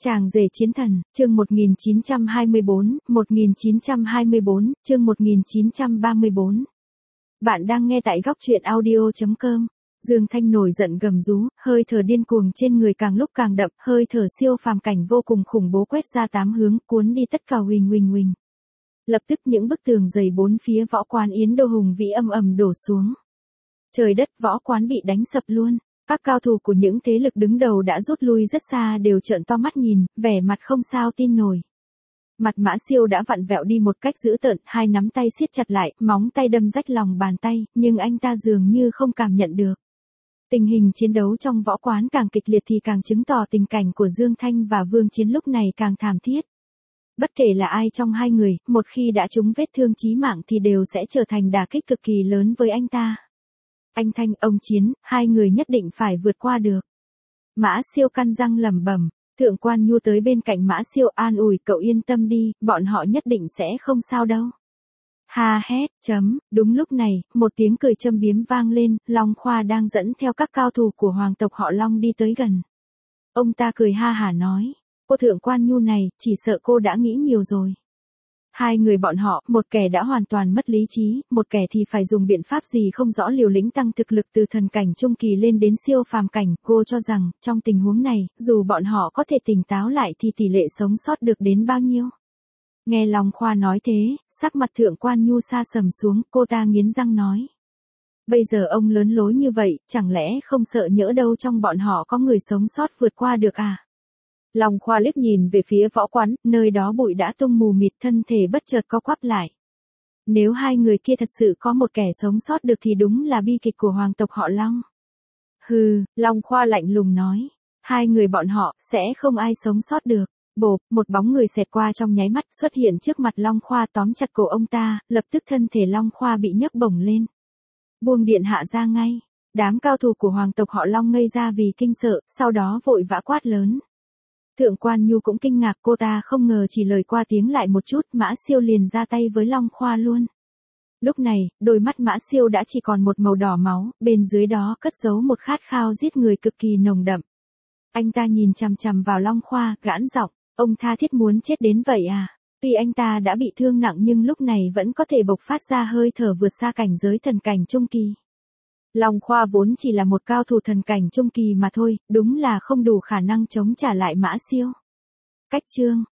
Chàng rể chiến thần, chương 1924, chương 1934. Bạn đang nghe tại góc truyện audio.com. Dương Thanh nổi giận gầm rú, hơi thở điên cuồng trên người càng lúc càng đậm, hơi thở siêu phàm cảnh vô cùng khủng bố quét ra tám hướng, cuốn đi tất cả huỳnh huỳnh huỳnh. Lập tức những bức tường dày bốn phía võ quán Yến Đô hùng vĩ ầm ầm đổ xuống. Trời đất, võ quán bị đánh sập luôn. Các cao thủ của những thế lực đứng đầu đã rút lui rất xa đều trợn to mắt nhìn, vẻ mặt không sao tin nổi. Mặt Mã Siêu đã vặn vẹo đi một cách dữ tợn, hai nắm tay siết chặt lại, móng tay đâm rách lòng bàn tay, nhưng anh ta dường như không cảm nhận được. Tình hình chiến đấu trong võ quán càng kịch liệt thì càng chứng tỏ tình cảnh của Dương Thanh và Vương Chiến lúc này càng thảm thiết. Bất kể là ai trong hai người, một khi đã trúng vết thương chí mạng thì đều sẽ trở thành đả kích cực kỳ lớn với anh ta. Anh Thanh, ông Chiến, hai người nhất định phải vượt qua được. Mã Siêu căn răng lẩm bẩm. Thượng Quan Nhu tới bên cạnh Mã Siêu an ủi, cậu yên tâm đi, bọn họ nhất định sẽ không sao đâu. Ha hét, đúng lúc này, một tiếng cười châm biếm vang lên, Long Khoa đang dẫn theo các cao thủ của hoàng tộc họ Long đi tới gần. Ông ta cười ha hả nói, cô Thượng Quan Nhu này, chỉ sợ cô đã nghĩ nhiều rồi. Hai người bọn họ, một kẻ đã hoàn toàn mất lý trí, một kẻ thì phải dùng biện pháp gì không rõ liều lĩnh tăng thực lực từ thần cảnh trung kỳ lên đến siêu phàm cảnh. Cô cho rằng, trong tình huống này, dù bọn họ có thể tỉnh táo lại thì tỷ lệ sống sót được đến bao nhiêu. Nghe Long Khoa nói thế, sắc mặt Thượng Quan Nhu sa sầm xuống, cô ta nghiến răng nói. Bây giờ ông lớn lối như vậy, chẳng lẽ không sợ nhỡ đâu trong bọn họ có người sống sót vượt qua được à? Long Khoa liếc nhìn về phía võ quán, nơi đó bụi đã tung mù mịt, thân thể bất chợt co quắp lại. Nếu hai người kia thật sự có một kẻ sống sót được thì đúng là bi kịch của hoàng tộc họ Long. Hừ, Long Khoa lạnh lùng nói. Hai người bọn họ, sẽ không ai sống sót được. Bộp, một bóng người xẹt qua trong nháy mắt xuất hiện trước mặt Long Khoa tóm chặt cổ ông ta, lập tức thân thể Long Khoa bị nhấc bổng lên. Buông điện hạ ra ngay. Đám cao thủ của hoàng tộc họ Long ngây ra vì kinh sợ, sau đó vội vã quát lớn. Thượng Quan Nhu cũng kinh ngạc, cô ta không ngờ chỉ lời qua tiếng lại một chút, Mã Siêu liền ra tay với Long Khoa luôn. Lúc này, đôi mắt Mã Siêu đã chỉ còn một màu đỏ máu, bên dưới đó cất giấu một khát khao giết người cực kỳ nồng đậm. Anh ta nhìn chằm chằm vào Long Khoa, gãn giọng, ông tha thiết muốn chết đến vậy à? Tuy anh ta đã bị thương nặng nhưng lúc này vẫn có thể bộc phát ra hơi thở vượt xa cảnh giới thần cảnh trung kỳ. Long Khoa vốn chỉ là một cao thủ thần cảnh trung kỳ mà thôi, đúng là không đủ khả năng chống trả lại Mã Siêu. Cách chương